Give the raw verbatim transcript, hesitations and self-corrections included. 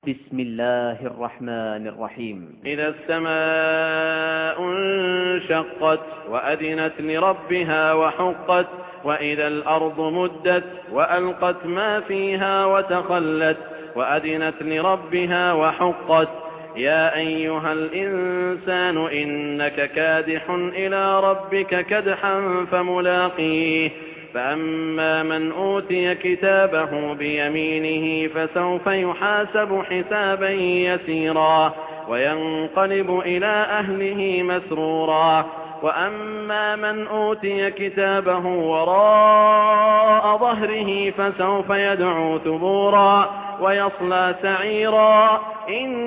بسم الله الرحمن الرحيم. إذا السماء انشقت وأذنت لربها وحقت وإذا الأرض مدت وألقت ما فيها وتخلت وأذنت لربها وحقت يا أيها الإنسان إنك كادح إلى ربك كدحا فملاقيه فأما من أوتي كتابه بيمينه فسوف يحاسب حسابا يسيرا وينقلب إلى أهله مسرورا وأما من أوتي كتابه وراء ظهره فسوف يدعو ثبورا ويصلى سعيرا. إن